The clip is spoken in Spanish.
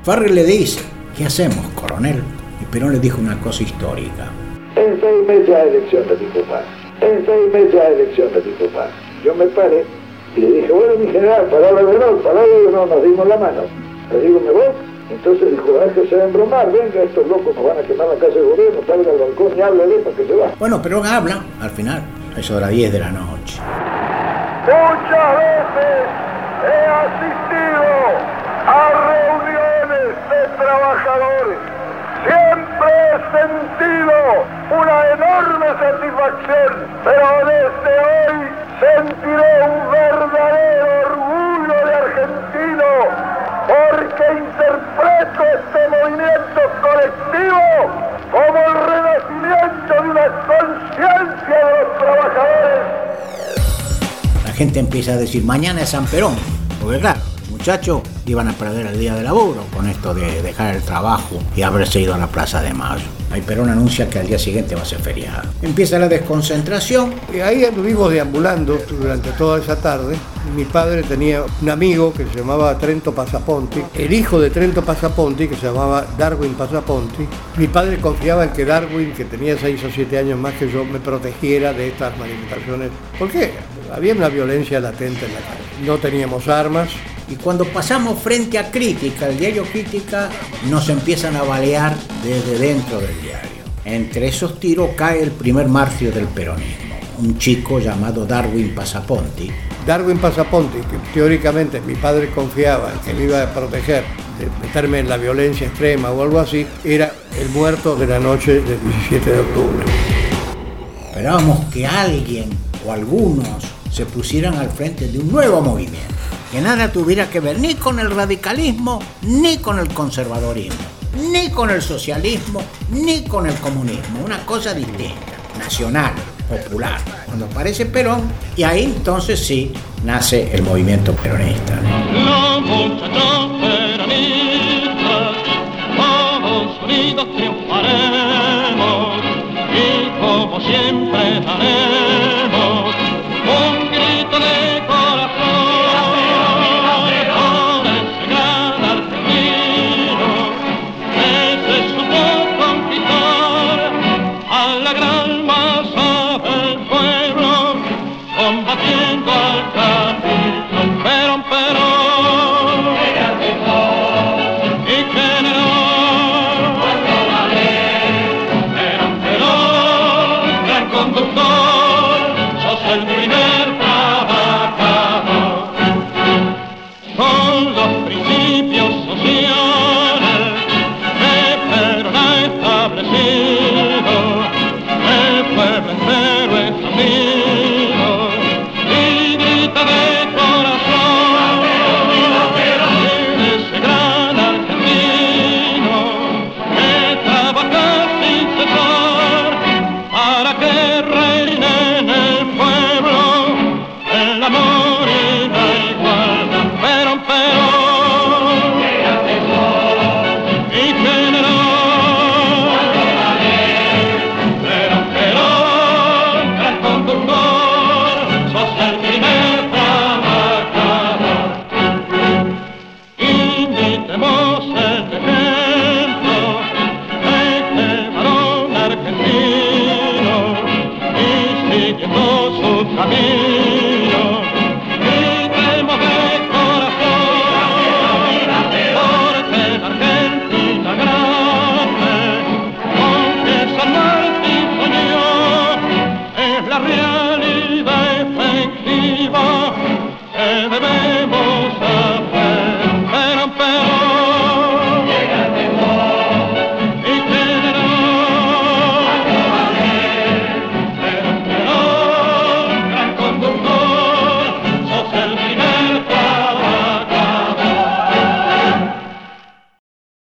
Farrell le dice: ¿qué hacemos, coronel? Y Perón le dijo una cosa histórica. En 6 meses a elecciones, dijo Paz. En 6 meses a elecciones, dijo Paz. Yo me paré y le dije: bueno, mi general, palabra de honor, nos dimos la mano. Le digo: ¿me voy? Entonces dijo: déjese de embromar, venga, estos locos nos van a quemar la casa del gobierno, salga al balcón y háblale para que se va. Bueno, Perón habla al final, a eso de las 10 de la noche. Muchas veces he asistido a reuniones de trabajadores. Siempre he sentido una enorme satisfacción, pero desde hoy sentiré un verdadero orgullo de argentino, porque interpreto este movimiento colectivo como el renacimiento de una conciencia de los trabajadores. La gente empieza a decir: mañana es San Perón, porque claro, los muchachos iban a perder el día de laburo con esto de dejar el trabajo y haberse ido a la Plaza de Mayo. Ahí Perón anuncia que al día siguiente va a ser feriado. Empieza la desconcentración. Y ahí anduvimos deambulando durante toda esa tarde. Mi padre tenía un amigo que se llamaba Trento Passaponti. El hijo de Trento Passaponti, que se llamaba Darwin Passaponti. Mi padre confiaba en que Darwin, que tenía 6 o 7 años más que yo, me protegiera de estas manifestaciones. ¿Por qué? Había una violencia latente en la calle. No teníamos armas. Y cuando pasamos frente a Crítica, el diario Crítica, nos empiezan a balear desde dentro del diario. Entre esos tiros cae el primer mártir del peronismo, un chico llamado Darwin Passaponti. Darwin Passaponti, que teóricamente mi padre confiaba en que me iba a proteger de meterme en la violencia extrema o algo así, era el muerto de la noche del 17 de octubre. Esperábamos que alguien o algunos se pusieran al frente de un nuevo movimiento, que nada tuviera que ver ni con el radicalismo, ni con el conservadorismo, ni con el socialismo, ni con el comunismo, una cosa distinta, nacional, popular. Cuando aparece Perón, y ahí entonces sí nace el movimiento peronista. Los muchachos peronistas, todos unidos triunfaremos, y como siempre daremos un grito de corazón. realidad efectiva que debe